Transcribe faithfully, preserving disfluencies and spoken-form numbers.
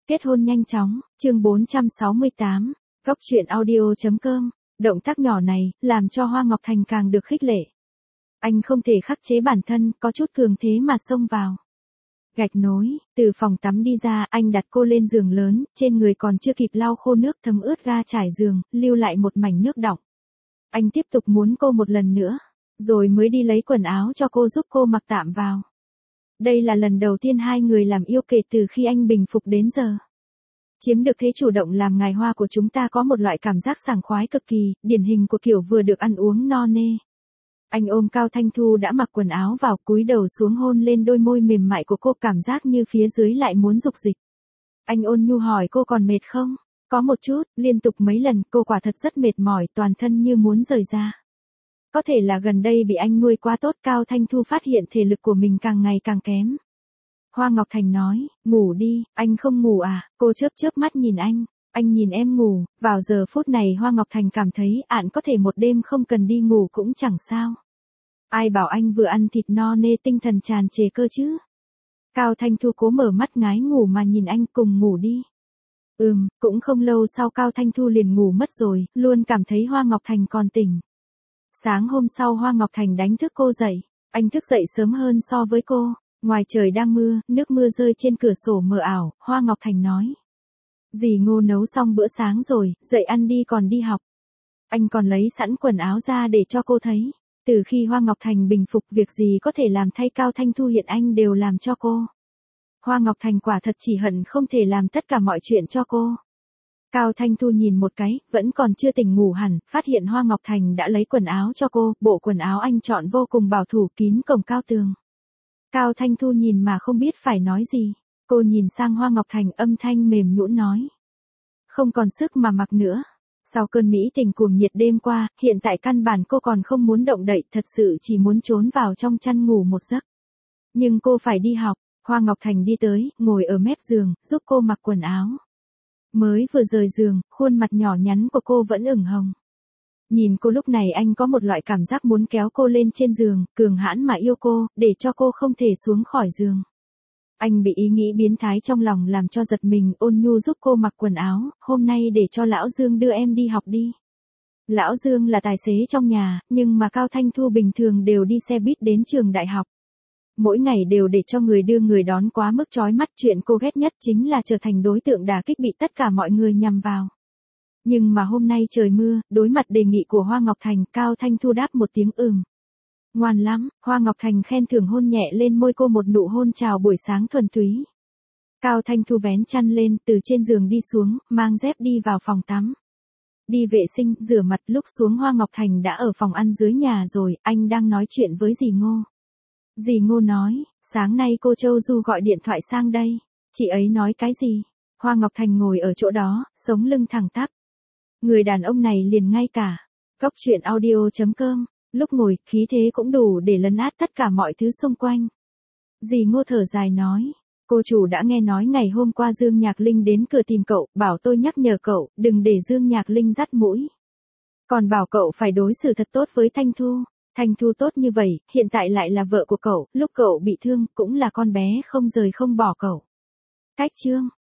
Kết hôn nhanh chóng, chương bốn trăm sáu mươi tám, góc truyện audio.com, động tác nhỏ này, làm cho Hoa Ngọc Thành càng được khích lệ. Anh không thể khắc chế bản thân, có chút cường thế mà xông vào. Gạch nối, từ phòng tắm đi ra, anh đặt cô lên giường lớn, trên người còn chưa kịp lau khô nước thấm ướt ga trải giường, lưu lại một mảnh nước đọng. Anh tiếp tục muốn cô một lần nữa, rồi mới đi lấy quần áo cho cô giúp cô mặc tạm vào. Đây là lần đầu tiên hai người làm yêu kể từ khi anh bình phục đến giờ. Chiếm được thế chủ động làm ngài hoa của chúng ta có một loại cảm giác sảng khoái cực kỳ, điển hình của kiểu vừa được ăn uống no nê. Anh ôm Cao Thanh Thu đã mặc quần áo vào, cúi đầu xuống hôn lên đôi môi mềm mại của cô, cảm giác như phía dưới lại muốn dục dịch. Anh ôn nhu hỏi cô còn mệt không? Có một chút, liên tục mấy lần, cô quả thật rất mệt mỏi, toàn thân như muốn rời ra. Có thể là gần đây bị anh nuôi quá tốt, Cao Thanh Thu phát hiện thể lực của mình càng ngày càng kém. Hoa Ngọc Thành nói, ngủ đi, anh không ngủ à? Cô chớp chớp mắt nhìn anh, anh nhìn em ngủ. Vào giờ phút này Hoa Ngọc Thành cảm thấy ạn có thể một đêm không cần đi ngủ cũng chẳng sao. Ai bảo anh vừa ăn thịt no nê tinh thần tràn trề cơ chứ? Cao Thanh Thu cố mở mắt ngái ngủ mà nhìn anh, cùng ngủ đi. Ừm, cũng không lâu sau Cao Thanh Thu liền ngủ mất rồi, luôn cảm thấy Hoa Ngọc Thành còn tỉnh. Sáng hôm sau Hoa Ngọc Thành đánh thức cô dậy, anh thức dậy sớm hơn so với cô. Ngoài trời đang mưa, nước mưa rơi trên cửa sổ mờ ảo, Hoa Ngọc Thành nói. Dì Ngô nấu xong bữa sáng rồi, dậy ăn đi còn đi học. Anh còn lấy sẵn quần áo ra để cho cô thấy. Từ khi Hoa Ngọc Thành bình phục, việc gì có thể làm thay Cao Thanh Thu hiện anh đều làm cho cô. Hoa Ngọc Thành quả thật chỉ hận không thể làm tất cả mọi chuyện cho cô. Cao Thanh Thu nhìn một cái, vẫn còn chưa tỉnh ngủ hẳn, phát hiện Hoa Ngọc Thành đã lấy quần áo cho cô, bộ quần áo anh chọn vô cùng bảo thủ, kín cổng cao tường. Cao Thanh Thu nhìn mà không biết phải nói gì, cô nhìn sang Hoa Ngọc Thành, âm thanh mềm nhũn nói. Không còn sức mà mặc nữa. Sau cơn mỹ tình cuồng nhiệt đêm qua, hiện tại căn bản cô còn không muốn động đậy, thật sự chỉ muốn trốn vào trong chăn ngủ một giấc. Nhưng cô phải đi học. Hoa Ngọc Thành đi tới, ngồi ở mép giường, giúp cô mặc quần áo. Mới vừa rời giường, khuôn mặt nhỏ nhắn của cô vẫn ửng hồng. Nhìn cô lúc này anh có một loại cảm giác muốn kéo cô lên trên giường, cường hãn mà yêu cô, để cho cô không thể xuống khỏi giường. Anh bị ý nghĩ biến thái trong lòng làm cho giật mình, ôn nhu giúp cô mặc quần áo, hôm nay để cho Lão Dương đưa em đi học đi. Lão Dương là tài xế trong nhà, nhưng mà Cao Thanh Thu bình thường đều đi xe buýt đến trường đại học. Mỗi ngày đều để cho người đưa người đón, quá mức chói mắt, chuyện cô ghét nhất chính là trở thành đối tượng đả kích bị tất cả mọi người nhằm vào. Nhưng mà hôm nay trời mưa, đối mặt đề nghị của Hoa Ngọc Thành, Cao Thanh Thu đáp một tiếng ừm. Ngoan lắm, Hoa Ngọc Thành khen thưởng hôn nhẹ lên môi cô, một nụ hôn chào buổi sáng thuần túy. Cao Thanh Thu vén chăn lên, từ trên giường đi xuống, mang dép đi vào phòng tắm. Đi vệ sinh, rửa mặt, lúc xuống Hoa Ngọc Thành đã ở phòng ăn dưới nhà rồi, anh đang nói chuyện với dì Ngô. Dì Ngô nói, sáng nay cô Châu Du gọi điện thoại sang đây. Chị ấy nói cái gì? Hoa Ngọc Thành ngồi ở chỗ đó, sống lưng thẳng tắp. Người đàn ông này liền ngay cả. Góc truyện audio.com, lúc ngồi, khí thế cũng đủ để lấn át tất cả mọi thứ xung quanh. Dì Ngô thở dài nói, cô chủ đã nghe nói ngày hôm qua Dương Nhạc Linh đến cửa tìm cậu, bảo tôi nhắc nhở cậu, đừng để Dương Nhạc Linh dắt mũi. Còn bảo cậu phải đối xử thật tốt với Thanh Thu. Thanh Thu tốt như vậy, hiện tại lại là vợ của cậu, lúc cậu bị thương, cũng là con bé không rời không bỏ cậu. Cách chương.